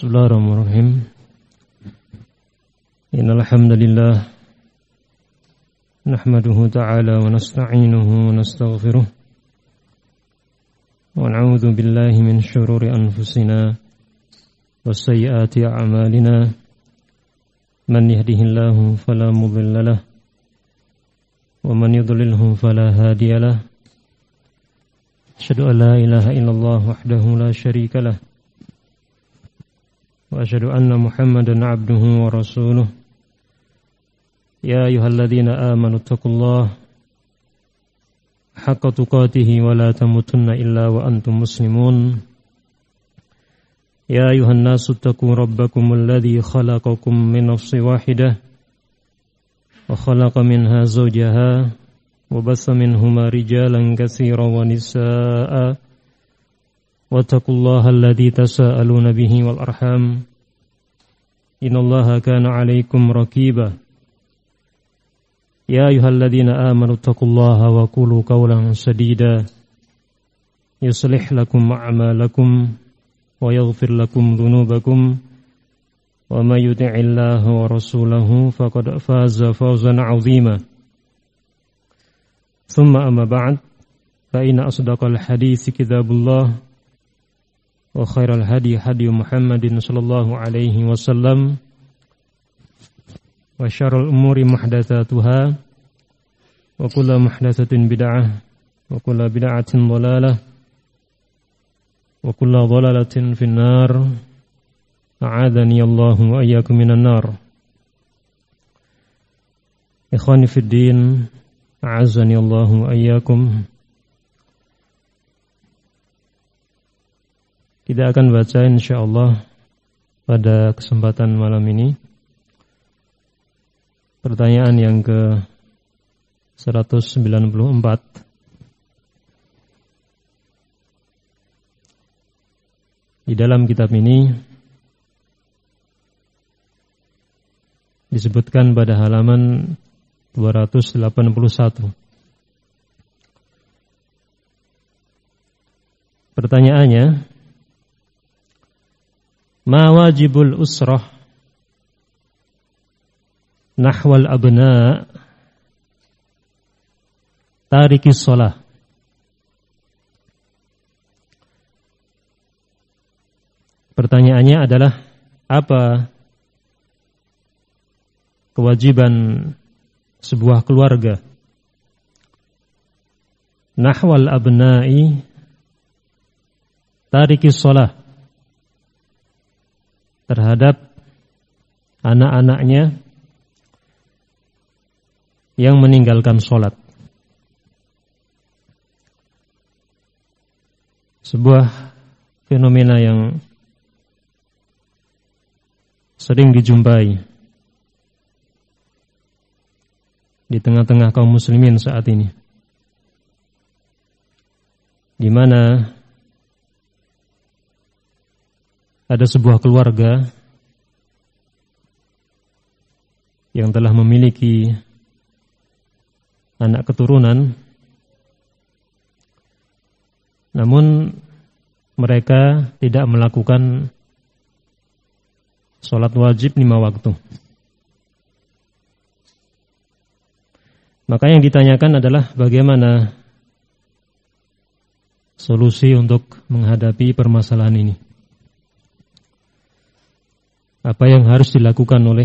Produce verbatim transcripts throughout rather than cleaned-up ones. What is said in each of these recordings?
Bismillahirrahmanirrahim. Innal hamdalillah nahmaduhu ta'ala wa nasta'inuhu wa nastaghfiruh wa na'udzu billahi min syururi anfusina wa sayyiati a'malina. Man yahdihillahu fala mudilla lahu wa man yudlilhu fala hadiya lahu. Asyhadu an la ilaha illallah wahdahu la syarika lahu wa asyhadu anna Muhammadan 'abduhu wa rasuluh. Ya ayyuhalladzina amanu taqullaha haqqa tuqatih wa la tamutunna illa wa antum muslimun. Ya ayyuhan nasu taqu rabbakumul ladzi khalaqakum min nafsin wahidah wa khalaqa minha zawjaha wa bassa minhuma rijalan katsiran wa nisaa'a wattaqullaha alladzi tasaaluna bihi wal arham innallaha kana 'alaikum raqiba. Ya ayyuhalladzina amanu taqullaha wa qulu qawlan sadida yuslih lakum a'malakum wa yaghfir lakum dhunubakum wa may yuti'illaha wa rasulahu faqad faza fawzan 'azima. Thumma amma ba'd, fa inna asdaqal hadits kitabullah wa khairal hadi hadi Muhammadin sallallahu alaihi wasallam wa syarrul umuri muhdatsatuha wa kullu muhdatsatin bid'ah wa kullu bid'atin dhalalah wa kullu dhalalatin finnar. A'adzani Allahu wa iyyakum minan nar. Ikhwani fid din, a'azzani Allahu wa iyyakum. Kita akan baca insyaallah pada kesempatan malam ini pertanyaan yang ke seratus sembilan puluh empat. Di dalam kitab ini disebutkan pada halaman dua ratus delapan puluh satu. Pertanyaannya, ma wajibul usrah nahwal abna tarikis shalah. Pertanyaannya adalah, apa kewajiban sebuah keluarga nahwal abna'i tarikis shalah, terhadap anak-anaknya yang meninggalkan sholat. Sebuah fenomena yang sering dijumpai di tengah-tengah kaum muslimin saat ini, di mana ada sebuah keluarga yang telah memiliki anak keturunan, namun mereka tidak melakukan sholat wajib lima waktu. Maka yang ditanyakan adalah bagaimana solusi untuk menghadapi permasalahan ini. Apa yang harus dilakukan oleh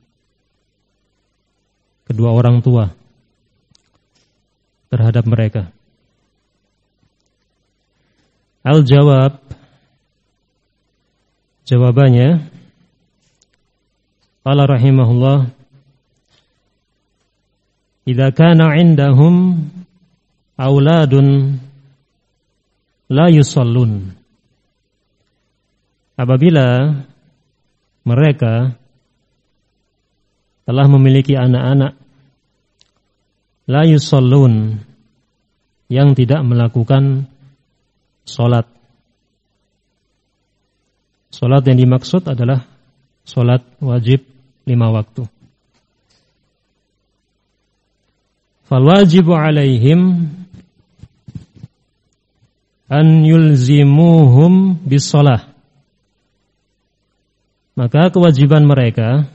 kedua orang tua terhadap mereka? Al-jawab, jawabannya, qala rahimahullah, idza kana 'indahum auladun la yusallun. Apabila mereka telah memiliki anak-anak la yusallun, yang tidak melakukan salat. Salat yang dimaksud adalah salat wajib lima waktu. Fal wajibu alaihim an yulzimuhum bis shalah. Maka kewajiban mereka,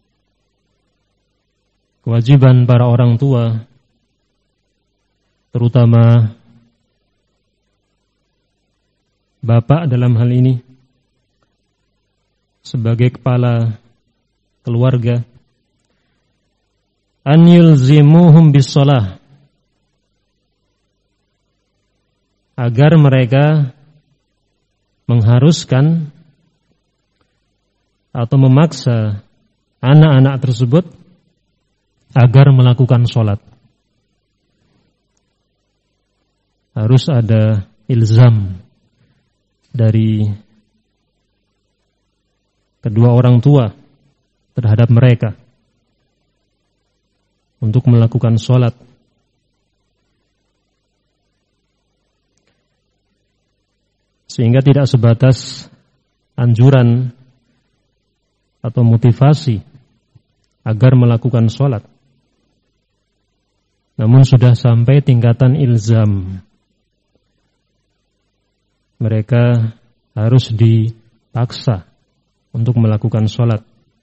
kewajiban para orang tua, terutama bapak dalam hal ini, sebagai kepala keluarga, an yulzimuhum bis-shalah, agar mereka mengharuskan atau memaksa anak-anak tersebut agar melakukan sholat. Harus ada ilzam dari kedua orang tua terhadap mereka untuk melakukan sholat. Sehingga tidak sebatas anjuran atau motivasi agar melakukan sholat, namun sudah sampai tingkatan ilzam. Mereka harus dipaksa untuk melakukan sholat.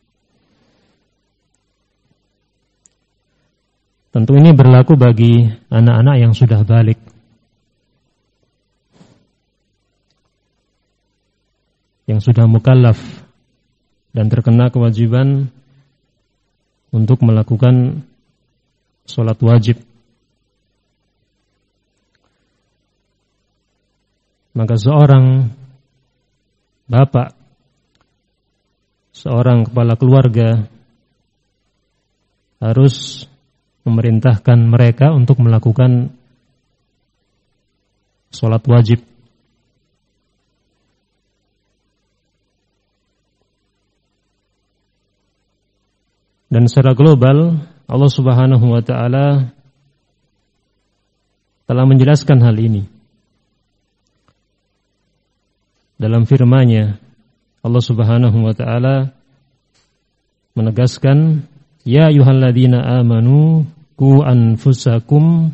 Tentu ini berlaku bagi anak-anak yang sudah balik. Yang sudah mukallaf dan terkena kewajiban untuk melakukan sholat wajib. Maka seorang bapak, seorang kepala keluarga harus memerintahkan mereka untuk melakukan sholat wajib. Dan secara global Allah Subhanahu wa taala telah menjelaskan hal ini. Dalam firman-Nya Allah Subhanahu wa taala menegaskan, ya ayyuhalladzina amanu qu anfusakum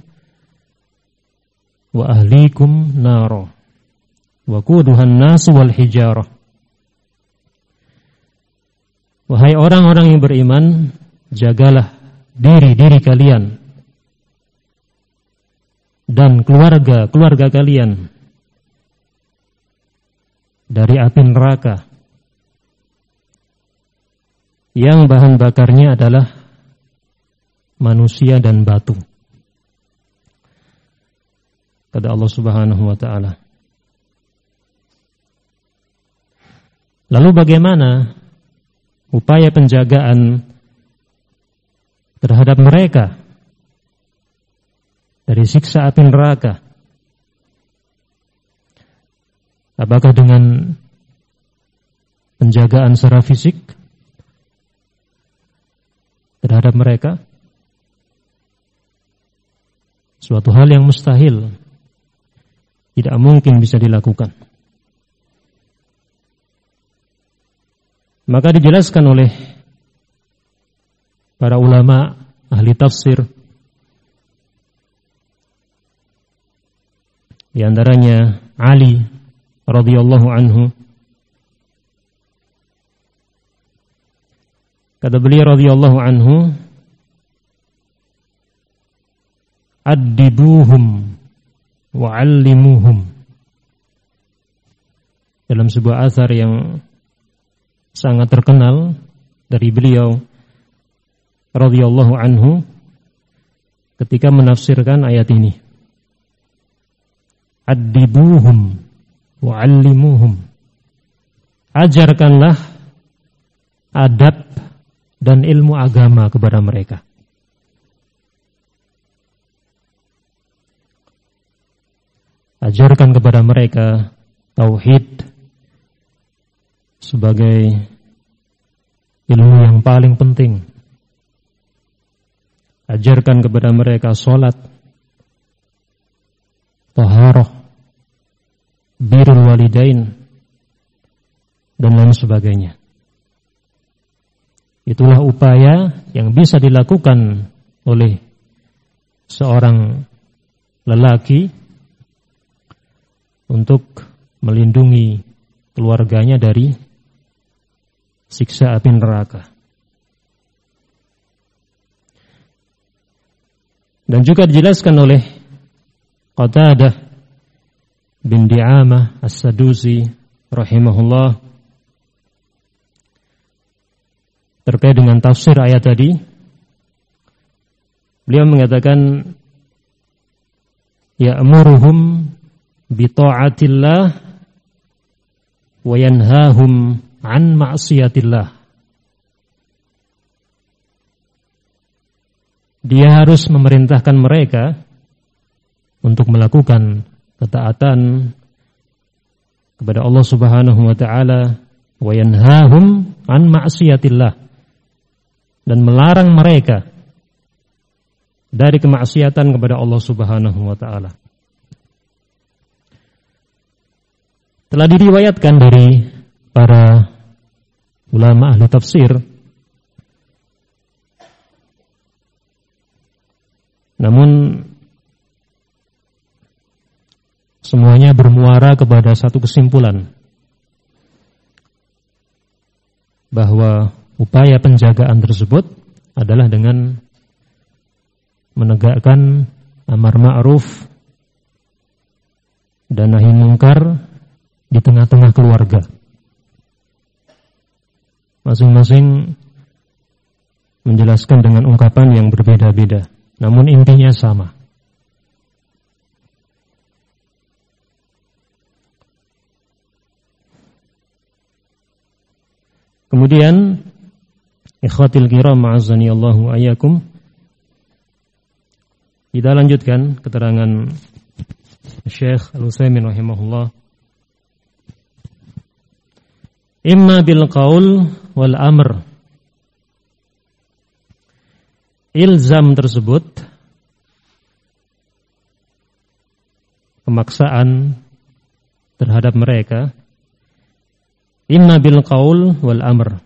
wa ahlikum nara wa quduhan nas wal hijarah. Wahai orang-orang yang beriman, jagalah diri-diri kalian dan keluarga-keluarga kalian dari api neraka yang bahan bakarnya adalah manusia dan batu. Kata Allah Subhanahu wa taala. Lalu bagaimana upaya penjagaan terhadap mereka dari siksa api neraka? Apakah dengan penjagaan secara fisik terhadap mereka? Suatu hal yang mustahil, tidak mungkin bisa dilakukan. Maka dijelaskan oleh para ulama ahli tafsir, di antaranya Ali radhiyallahu anhu, kata beliau radhiyallahu anhu, addibuhum wa'allimuhum. Dalam sebuah athar yang sangat terkenal dari beliau radhiyallahu anhu ketika menafsirkan ayat ini, addibuhum wa'allimuhum, ajarkanlah adab dan ilmu agama kepada mereka. Ajarkan kepada mereka tauhid sebagai ilmu yang paling penting. Ajarkan kepada mereka salat, taharah, birrul walidain, dan lain sebagainya. Itulah upaya yang bisa dilakukan oleh seorang lelaki untuk melindungi keluarganya dari siksa api neraka. Dan juga dijelaskan oleh Qatadah bin Di'amah As-Sadusi rahimahullah terkait dengan tafsir ayat tadi. Beliau mengatakan ya'muruhum bi ta'atillah wa yanhahum an ma'siyatillah. Dia harus memerintahkan mereka untuk melakukan ketaatan kepada Allah Subhanahu wa taala wa yanhahum an ma'siyatillah, dan melarang mereka dari kemaksiatan kepada Allah Subhanahu wa taala. Telah diriwayatkan dari para ulama ahli tafsir, namun semuanya bermuara kepada satu kesimpulan, bahwa upaya penjagaan tersebut adalah dengan menegakkan amar ma'ruf dan nahi mungkar di tengah-tengah keluarga. Masing-masing menjelaskan dengan ungkapan yang berbeda-beda, namun intinya sama. Kemudian ikhwatil kiram ma'azani Allahu ayyakum, kita lanjutkan keterangan Syekh Al-Utsaimin rahimahullah. Imma bil qaul wal amr. Ilzam tersebut, pemaksaan terhadap mereka, imma bil qaul wal amr,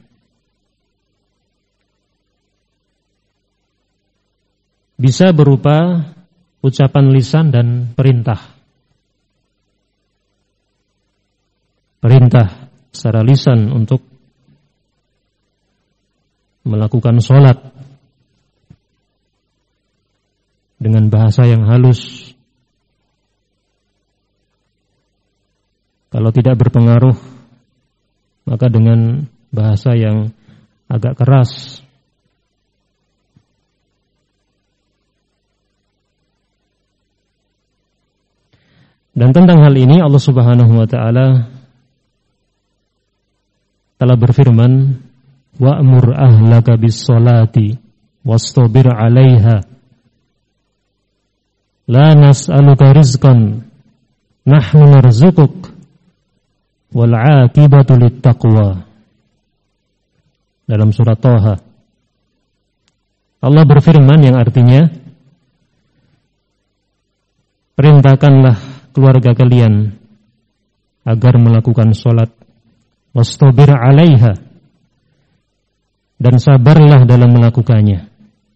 bisa berupa ucapan lisan dan perintah. Perintah secara lisan untuk melakukan sholat dengan bahasa yang halus. Kalau tidak berpengaruh, maka dengan bahasa yang agak keras. Dan tentang hal ini Allah Subhanahu wa taala telah berfirman, wa'mur ahlaka bis-sholati wastabir 'alaiha la nas'aluka rizqan nahnu narzuquk wal 'aqibatu lit-taqwa. Dalam surat Thaha Allah berfirman yang artinya, perintahkanlah keluarga kalian agar melakukan sholat, wastabir 'alaiha, dan sabarlah dalam melakukannya.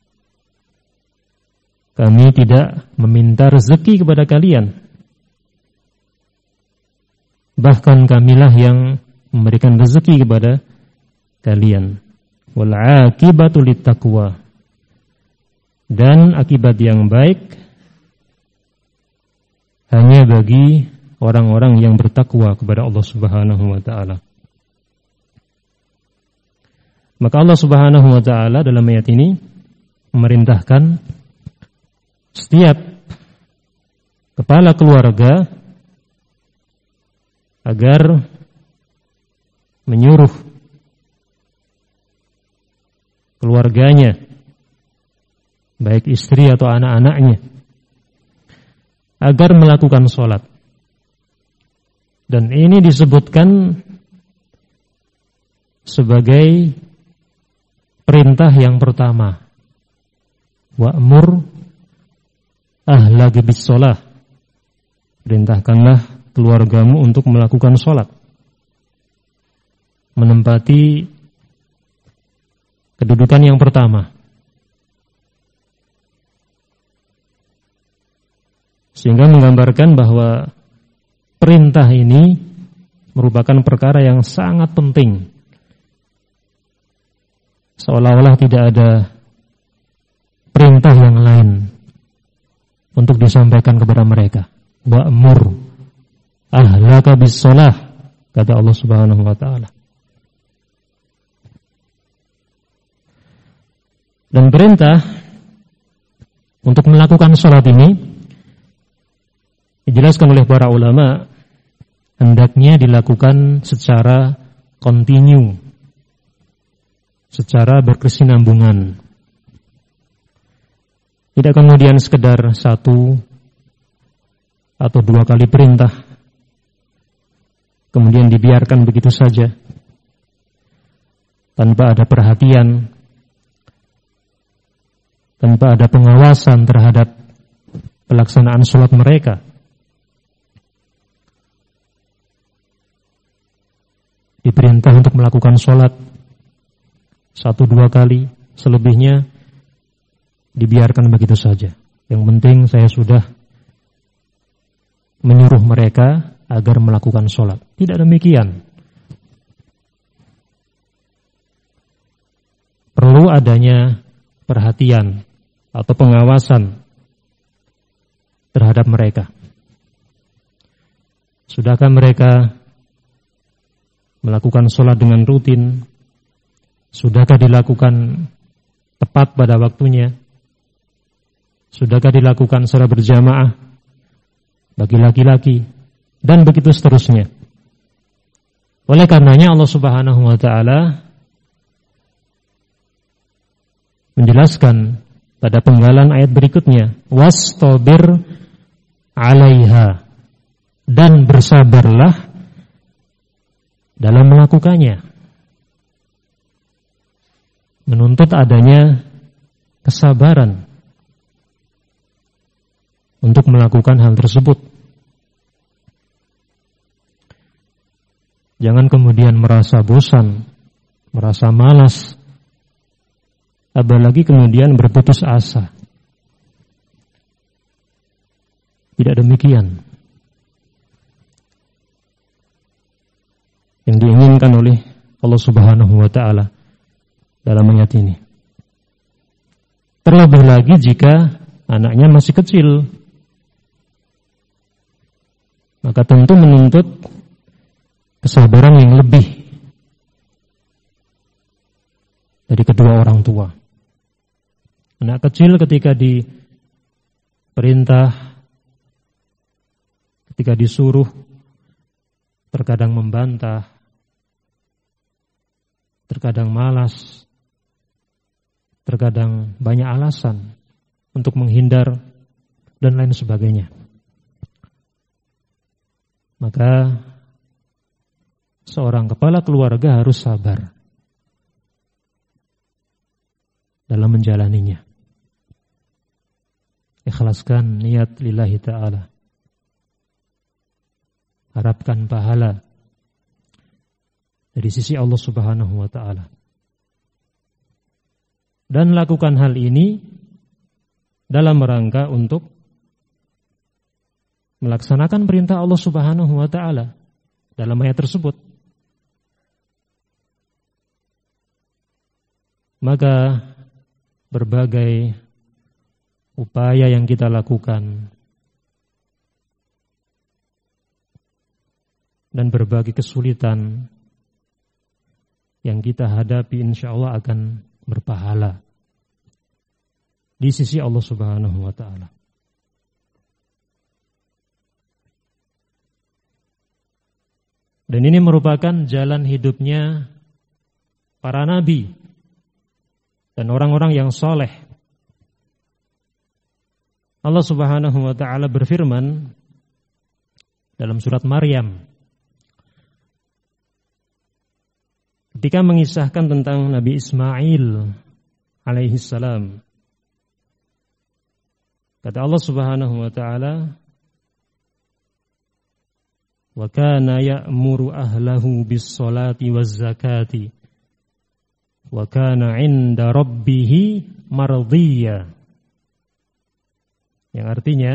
Kami tidak meminta rezeki kepada kalian, bahkan kamilah yang memberikan rezeki kepada kalian. Wal 'aqibatu lit-taqwa, dan akibat yang baik hanya bagi orang-orang yang bertakwa kepada Allah Subhanahu wa taala. Maka Allah Subhanahu wa taala dalam ayat ini memerintahkan setiap kepala keluarga agar menyuruh keluarganya, baik istri atau anak-anaknya, agar melakukan sholat. Dan ini disebutkan sebagai perintah yang pertama, wa'mur ahlaka bis-shalah, perintahkanlah keluargamu untuk melakukan sholat, menempati kedudukan yang pertama. Sehingga menggambarkan bahwa perintah ini merupakan perkara yang sangat penting seolah-olah tidak ada perintah yang lain untuk disampaikan kepada mereka. Wa'mur ahlaka bis-shalah, kata Allah Subhanahu wa taala. Dan perintah untuk melakukan salat ini dijelaskan oleh para ulama hendaknya dilakukan secara kontinu, secara berkesinambungan. Tidak kemudian sekedar satu atau dua kali perintah kemudian dibiarkan begitu saja tanpa ada perhatian, tanpa ada pengawasan terhadap pelaksanaan sholat mereka. Diperintah untuk melakukan sholat satu dua kali, selebihnya dibiarkan begitu saja. Yang penting saya sudah menyuruh mereka agar melakukan sholat. Tidak demikian. Perlu adanya perhatian atau pengawasan terhadap mereka. Sudahkah mereka melakukan sholat dengan rutin? Sudahkah dilakukan tepat pada waktunya? Sudahkah dilakukan secara berjamaah bagi laki-laki? Dan begitu seterusnya. Oleh karenanya Allah Subhanahu wa taala menjelaskan pada penggalan ayat berikutnya, wastabir 'alaiha, dan bersabarlah dalam melakukannya. Menuntut adanya kesabaran untuk melakukan hal tersebut. Jangan kemudian merasa bosan, merasa malas, apalagi kemudian berputus asa. Tidak demikian. Yang diinginkan oleh Allah Subhanahu wa taala dalam ayat ini. Terlebih lagi jika anaknya masih kecil, maka tentu menuntut kesabaran yang lebih dari kedua orang tua. Anak kecil ketika diperintah, ketika disuruh, terkadang membantah, terkadang malas, terkadang banyak alasan untuk menghindar dan lain sebagainya. Maka seorang kepala keluarga harus sabar dalam menjalaninya. Ikhlaskan niat lillahi ta'ala. Harapkan pahala dari sisi Allah Subhanahu wa ta'ala. Dan lakukan hal ini dalam rangka untuk melaksanakan perintah Allah Subhanahu wa ta'ala dalam ayat tersebut. Maka berbagai upaya yang kita lakukan dan berbagai kesulitan yang kita hadapi insyaallah akan berpahala di sisi Allah Subhanahu wa ta'ala. Dan ini merupakan jalan hidupnya para nabi dan orang-orang yang soleh. Allah Subhanahu wa ta'ala berfirman dalam surat Maryam ketika mengisahkan tentang Nabi Ismail alaihi salam. Kata Allah Subhanahu wa ta'ala, wa kana ya'muru ahlahu bis-sholati waz-zakati wa kana 'inda rabbih mardiyya. Yang artinya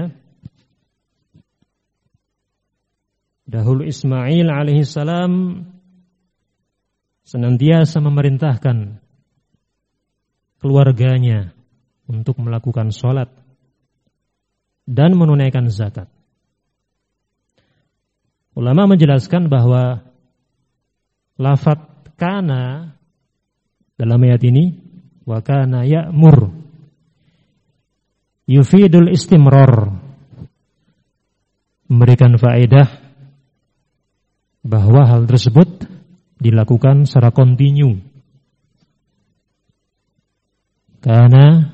dahulu Ismail alaihissalam senantiasa memerintahkan keluarganya untuk melakukan sholat dan menunaikan zakat. Ulama menjelaskan bahwa lafadz kana dalam ayat ini, wa kana ya'mur, yufidul istimrar, memberikan faedah bahwa hal tersebut dilakukan secara kontinu. Karena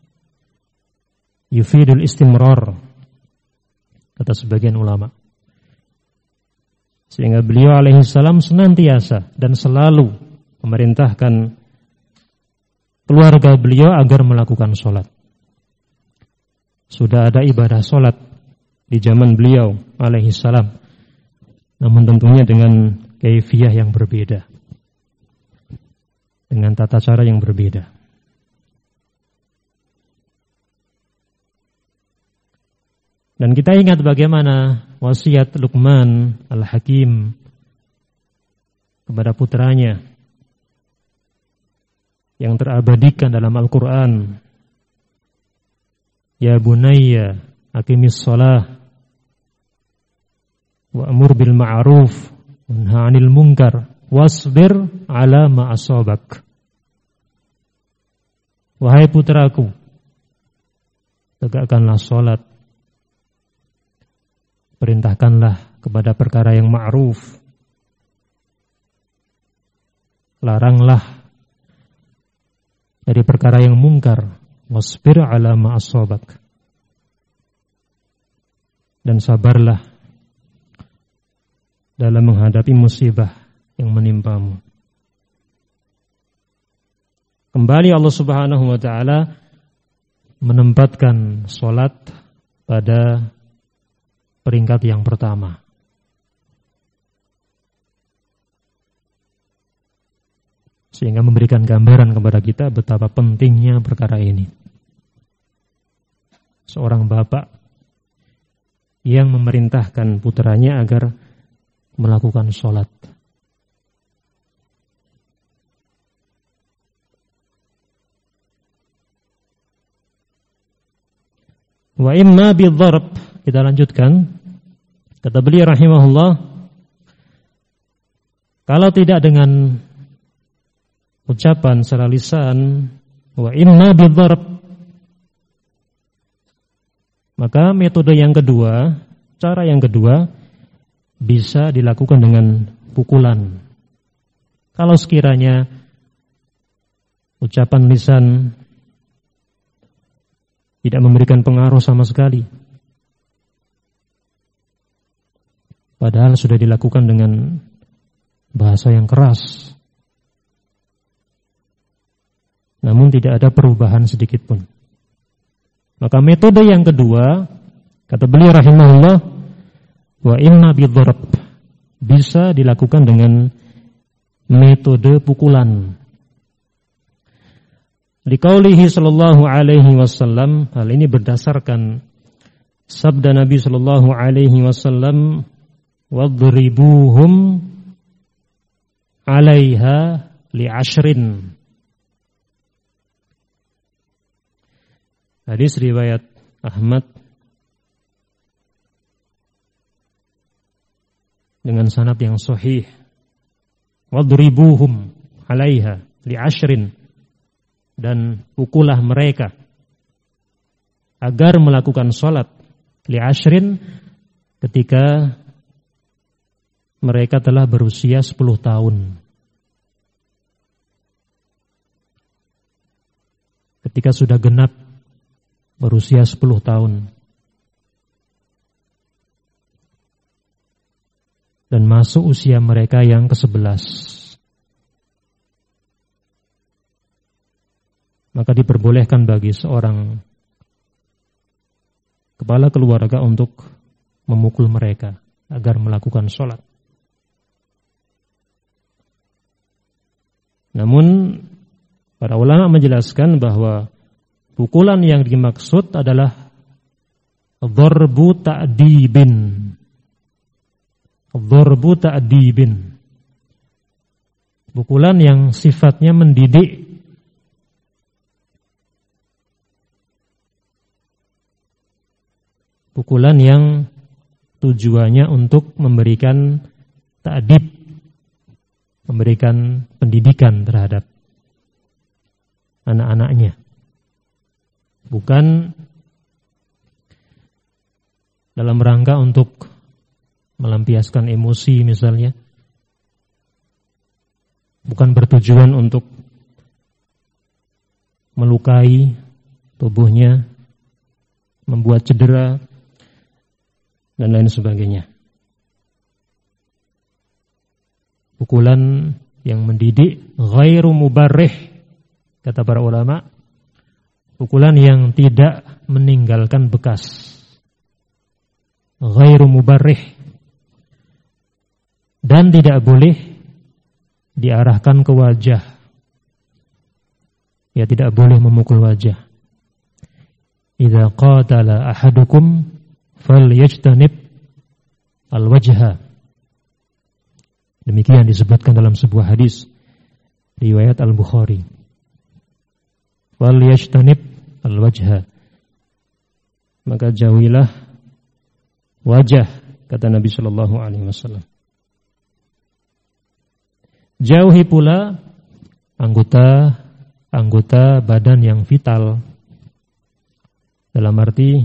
yufidul istimrar, kata sebagian ulama. Sehingga beliau alaihissalam senantiasa dan selalu memerintahkan keluarga beliau agar melakukan sholat. Sudah ada ibadah sholat di zaman beliau alaihissalam, namun tentunya dengan kaifiyah yang berbeda, dengan tata cara yang berbeda. Dan kita ingat bagaimana wasiat Luqman Al-Hakim kepada putranya yang terabadikan dalam Al-Quran. Ya bunayya aqimis shalah wa'mur bil ma'ruf wanha 'anil munkar wasbir 'ala ma asabak. Wahai putraku, tegakkanlah salat, perintahkanlah kepada perkara yang ma'ruf, laranglah dari perkara yang mungkar, wasbir 'ala ma asabak, dan sabarlah dalam menghadapi musibah yang menimpamu. Kembali Allah Subhanahu wa taala menempatkan salat pada peringkat yang pertama. Sehingga memberikan gambaran kepada kita betapa pentingnya perkara ini. Seorang bapak yang memerintahkan putranya agar melakukan sholat. Wa imma bidharb, kita lanjutkan. Kata beliau rahimahullah, kalau tidak dengan ucapan secara lisan, wa imma bidharb, maka metode yang kedua, cara yang kedua bisa dilakukan dengan pukulan. Kalau sekiranya ucapan lisan tidak memberikan pengaruh sama sekali, padahal sudah dilakukan dengan bahasa yang keras, namun tidak ada perubahan sedikit pun, maka metode yang kedua, kata beliau rahimahullah, wa inna bidharab, bisa dilakukan dengan metode pukulan. Liqaulihi sallallahu alaihi wasallam, hal ini berdasarkan sabda Nabi sallallahu alaihi wasallam, wadribuhum alaiha li'ashrin. Hadis riwayat Ahmad dengan sanad yang sahih. Wadribuhum alaiha li'ashrin, dan pukullah mereka agar melakukan sholat li'ashrin ketika mereka telah berusia sepuluh tahun. Ketika sudah genap berusia sepuluh tahun dan masuk usia mereka yang kesebelas, maka diperbolehkan bagi seorang kepala keluarga untuk memukul mereka agar melakukan sholat. Namun para ulama menjelaskan bahwa pukulan yang dimaksud adalah dharbu ta'dibin. Dharbu ta'dibin. Pukulan yang sifatnya mendidik pukulan yang tujuannya untuk memberikan ta'dib, memberikan pendidikan terhadap anak-anaknya. Bukan dalam rangka untuk melampiaskan emosi misalnya. Bukan bertujuan untuk melukai tubuhnya, membuat cedera, dan lain sebagainya. Pukulan yang mendidik ghairu mubarrih, kata para ulama, pukulan yang tidak meninggalkan bekas. Ghairu mubarrih, dan tidak boleh diarahkan ke wajah. Ya, tidak boleh memukul wajah. Idza qatala ahadukum falyajtanib al-wajha. Demikian disebutkan dalam sebuah hadis riwayat Al-Bukhari. Falyajtanib al-wajha. Maka jauhilah wajah, kata Nabi sallallahu alaihi wasallam. Jauhi pula anggota anggota badan yang vital. Dalam arti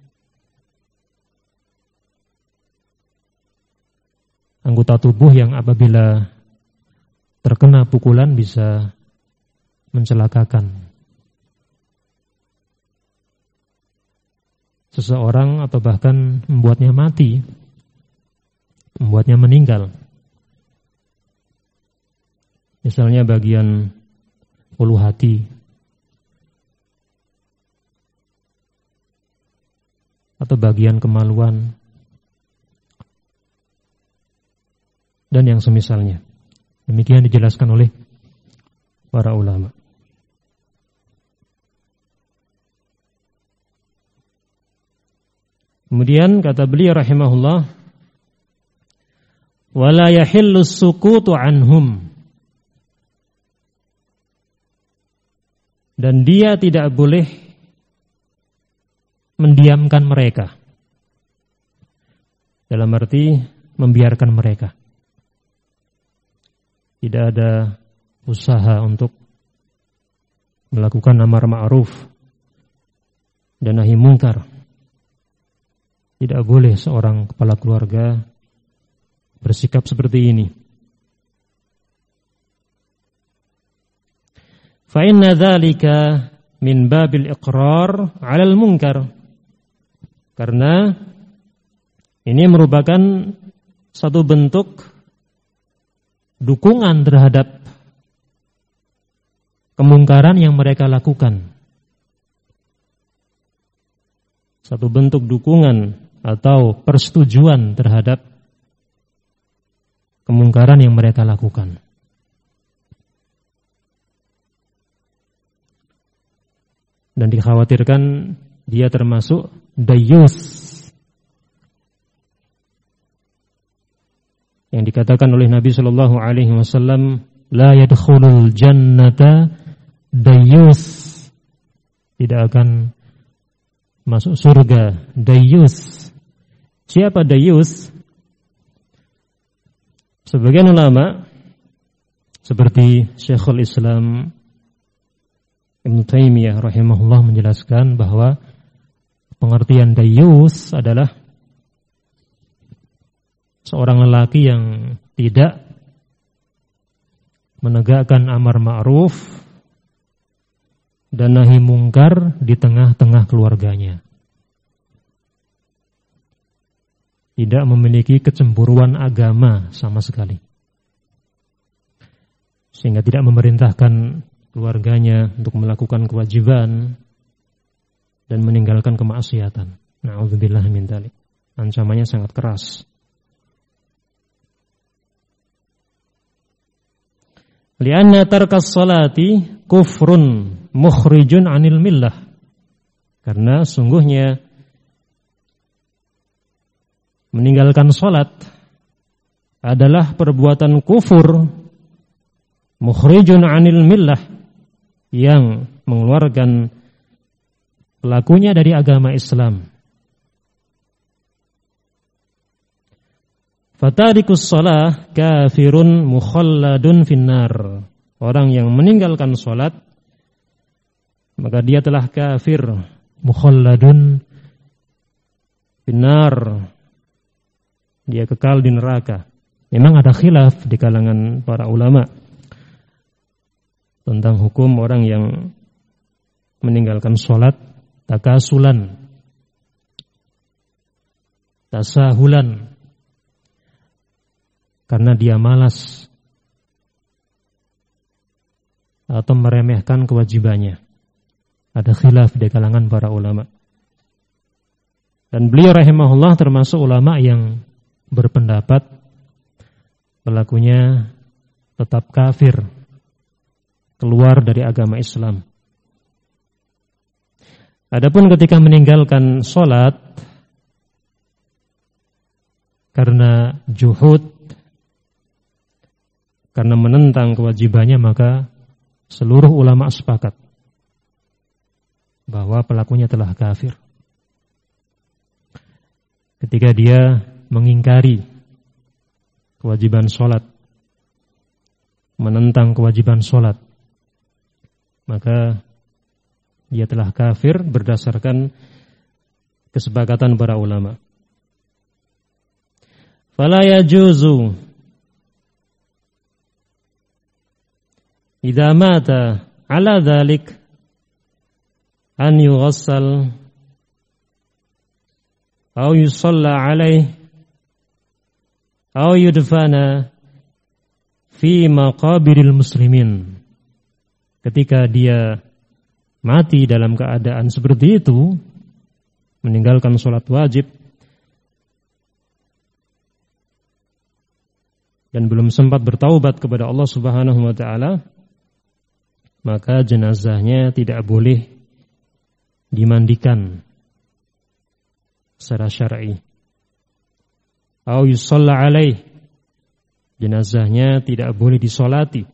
anggota tubuh yang apabila terkena pukulan bisa mencelakakan seseorang atau bahkan membuatnya mati, membuatnya meninggal. Misalnya bagian ulu hati atau bagian kemaluan dan yang semisalnya. Demikian dijelaskan oleh para ulama. Kemudian kata beliau rahimahullah, wala yahillu sukutu anhum, dan dia tidak boleh mendiamkan mereka, dalam arti membiarkan mereka. Tidak ada usaha untuk melakukan amar ma'ruf dan nahi mungkar. Tidak boleh seorang kepala keluarga bersikap seperti ini. Fa inna dzalika min babil iqrar 'alal munkar. Karena ini merupakan satu bentuk dukungan terhadap kemungkaran yang mereka lakukan. Satu bentuk dukungan atau persetujuan terhadap kemungkaran yang mereka lakukan. Dan dikhawatirkan dia termasuk dayyus, yang dikatakan oleh Nabi sallallahu alaihi wasallam, la yadkhulul jannata dayyus, tidak akan masuk surga dayyus. Siapa dayyus? Sebagian ulama seperti Syekhul Islam Ibn Taimiyah rahimahullah menjelaskan bahwa pengertian dayyus adalah seorang lelaki yang tidak menegakkan amar ma'ruf dan nahi mungkar di tengah-tengah keluarganya. Tidak memiliki kecemburuan agama sama sekali, sehingga tidak memerintahkan keluarganya untuk melakukan kewajiban dan meninggalkan kemaksiatan. Na'udzubillah min dzalik. Ancamannya sangat keras. Lianna tarkas salati kufrun mukhrijun 'anil millah. Karena sungguhnya meninggalkan salat adalah perbuatan kufur mukhrijun 'anil millah, yang mengeluarkan pelakunya dari agama Islam. Fatarikus shalah kafirun mukhalladun finnar. Orang yang meninggalkan salat maka dia telah kafir, mukhalladun finnar. Dia kekal di neraka. Memang ada khilaf di kalangan para ulama tentang hukum orang yang meninggalkan salat takasulan, tasahulan, karena dia malas atau meremehkan kewajibannya. Ada khilaf di kalangan para ulama. Dan beliau rahimahullah termasuk ulama yang berpendapat pelakunya tetap kafir, keluar dari agama Islam. Adapun ketika meninggalkan sholat karena juhud, karena menentang kewajibannya, maka seluruh ulama sepakat bahwa pelakunya telah kafir. Ketika dia mengingkari kewajiban sholat, menentang kewajiban sholat, maka dia telah kafir berdasarkan kesepakatan para ulama. Fala yajuzu idza mata ala dzalik an yughassal aw yusalla alaih aw yudfana fi maqabiril muslimin. Ketika dia mati dalam keadaan seperti itu, meninggalkan sholat wajib dan belum sempat bertaubat kepada Allah Subhanahu wa taala, maka jenazahnya tidak boleh dimandikan secara syar'i. Au yusalla alaih, jenazahnya tidak boleh disolati.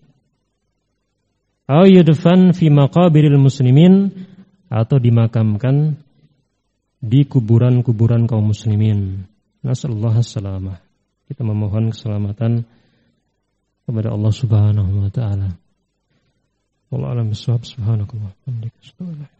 Au yudfan fi maqabiril muslimin, atau dimakamkan di kuburan-kuburan kaum muslimin. Nasallahu as-salamah. Kita memohon keselamatan kepada Allah Subhanahu wa taala. Wallahu a'lam bishawab. Subhanakallah wa bihamdika.